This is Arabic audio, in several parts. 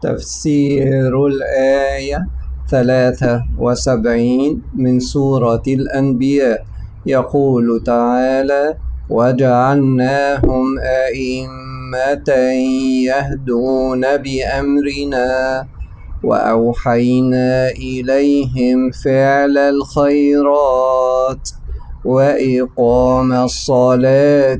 تفسير الآية 73 من سورة الأنبياء. يقول تعالى: وجعلناهم أئمة يهدون بأمرنا وأوحينا إليهم فعل الخيرات وإقام الصلاة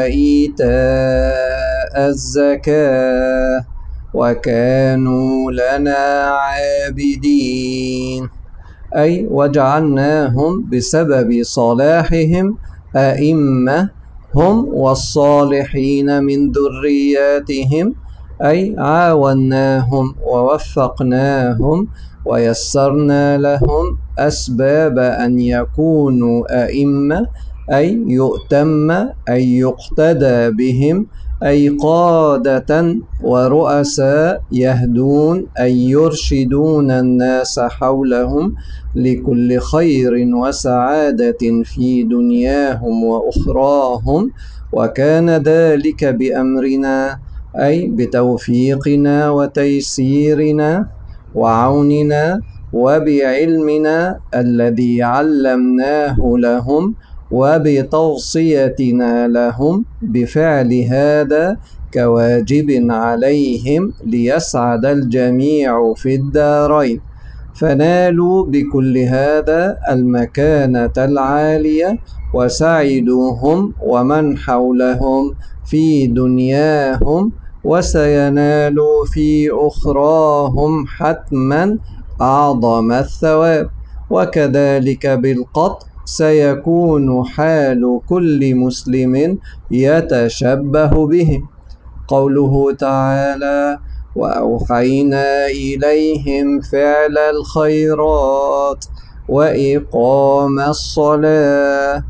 وإيتاء الزكاة وكانوا لنا عابدين. أي وجعلناهم بسبب صلاحهم أئمة هم والصالحين من ذرياتهم، أي عاوناهم ووفقناهم ويسرنا لهم أسباب أن يكونوا أئمة، أي يؤتم أي يقتدى بهم، أي قادة ورؤساء يهدون أي يرشدون الناس حولهم لكل خير وسعادة في دنياهم وأخراهم. وكان ذلك بأمرنا، أي بتوفيقنا وتيسيرنا وعوننا وبعلمنا الذي علمناه لهم وبتوصيتنا لهم بفعل هذا كواجب عليهم ليسعد الجميع في الدارين. فنالوا بكل هذا المكانة العالية وسعدوا هم ومن حولهم في دنياهم، وسينالوا في أخراهم حتما أعظم الثواب. وكذلك بالقطع سيكون حال كل مسلم يتشبه به. قوله تعالى: وأوحينا إليهم فعل الخيرات وإقام الصلاة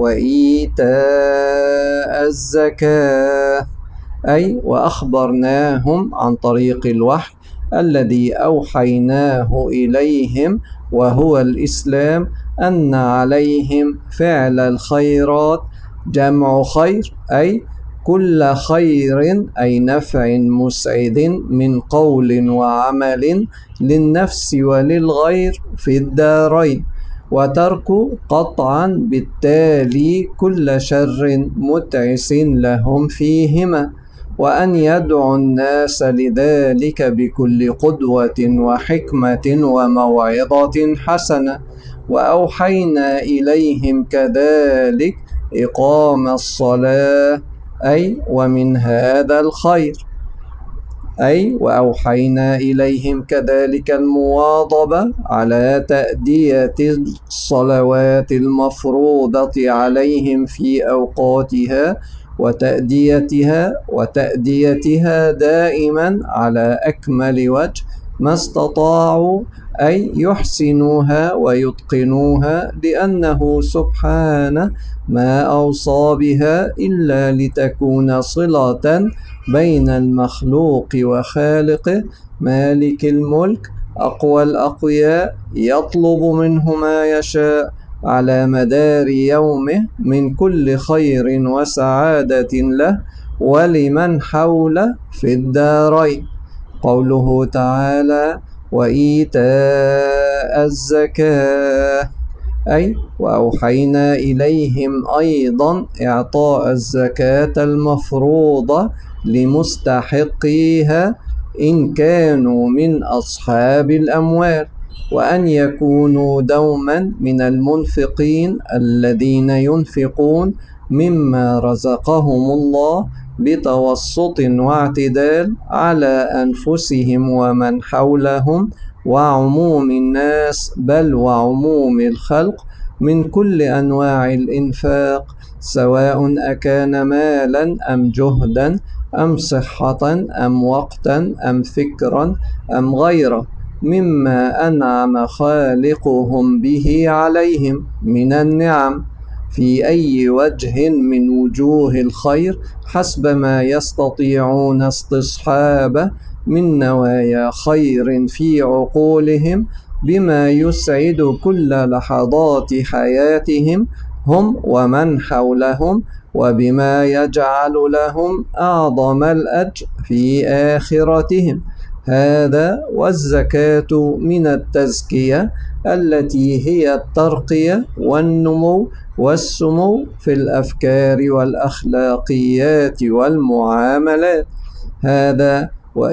وإيتاء الزكاة، أي وأخبرناهم عن طريق الوحي الذي أوحيناه إليهم وهو الإسلام أن عليهم فعل الخيرات، جمع خير، أي كل خير أي نفع مسعد من قول وعمل للنفس وللغير في الدارين، وترك قطعا بالتالي كل شر متعس لهم فيهما، وأن يدعو الناس لذلك بكل قدوة وحكمة وموعظة حسنة. وأوحينا إليهم كذلك إقام الصلاة، أي ومن هذا الخير، أي وأوحينا إليهم كذلك المواظبة على تأدية الصلوات المفروضة عليهم في أوقاتها وتأديتها دائما على أكمل وجه ما استطاعوا، أي يحسنوها ويتقنوها، لأنه سبحانه ما أوصى بها إلا لتكون صلة بين المخلوق وخالقه مالك الملك أقوى الأقوياء، يطلب منه ما يشاء على مدار يومه من كل خير وسعادة له ولمن حوله في الدارين. قوله تعالى: وإيتاء الزكاة، أي وأوحينا إليهم أيضا إعطاء الزكاة المفروضة لمستحقيها إن كانوا من أصحاب الأموال، وأن يكونوا دوما من المنفقين الذين ينفقون مما رزقهم الله بتوسط واعتدال على أنفسهم ومن حولهم وعموم الناس، بل وعموم الخلق، من كل أنواع الإنفاق، سواء أكان مالا أم جهدا أم صحة أم وقتا أم فكرا أم غيره مما أنعم خالقهم به عليهم من النعم في أي وجه من وجوه الخير حسب ما يستطيعون استصحابه من نوايا خير في عقولهم، بما يسعد كل لحظات حياتهم هم ومن حولهم، وبما يجعل لهم أعظم الأجر في آخرتهم. هذا والزكاة من التزكية التي هي الترقية والنمو والسمو في الأفكار والأخلاقيات والمعاملات. هذا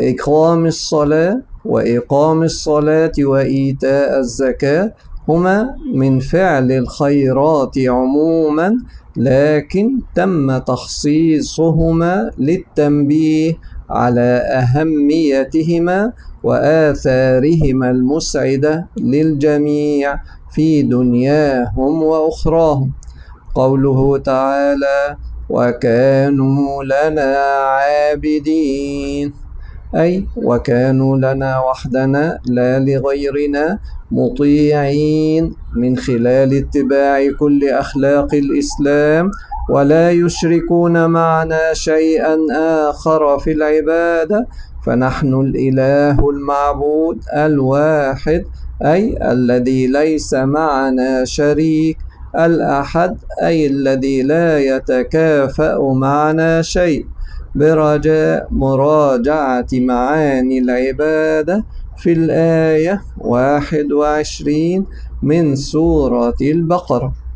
وإقام الصلاة وإيتاء الزكاة هما من فعل الخيرات عموما، لكن تم تخصيصهما للتنبيه على أهميتهما وآثارهما المسعدة للجميع في دنياهم وأخراهم. قوله تعالى: وكانوا لنا عابدين، أي وكانوا لنا وحدنا لا لغيرنا مطيعين من خلال اتباع كل أخلاق الإسلام، ولا يشركون معنا شيئا آخر في العبادة، فنحن الإله المعبود الواحد، أي الذي ليس معنا شريك، الأحد أي الذي لا يتكافأ معنا شيء، برجاء مراجعة معاني العبادة في الآية 21 من سورة البقرة.